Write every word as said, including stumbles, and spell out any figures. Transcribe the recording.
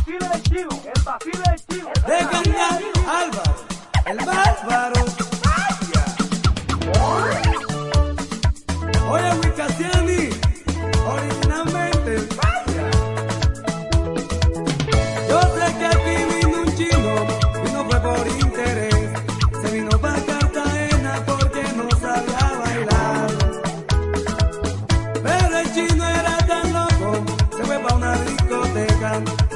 vacile del chivo, el vacile del chivo. De cantar Álvaro, el bárbaro. Oye, Wicasiani, originalmente. Yo sé que aquí vino un chino, y no fue por interés. Se vino para Cartagena porque no sabía bailar. Pero el chino era tan loco, se fue para una discoteca.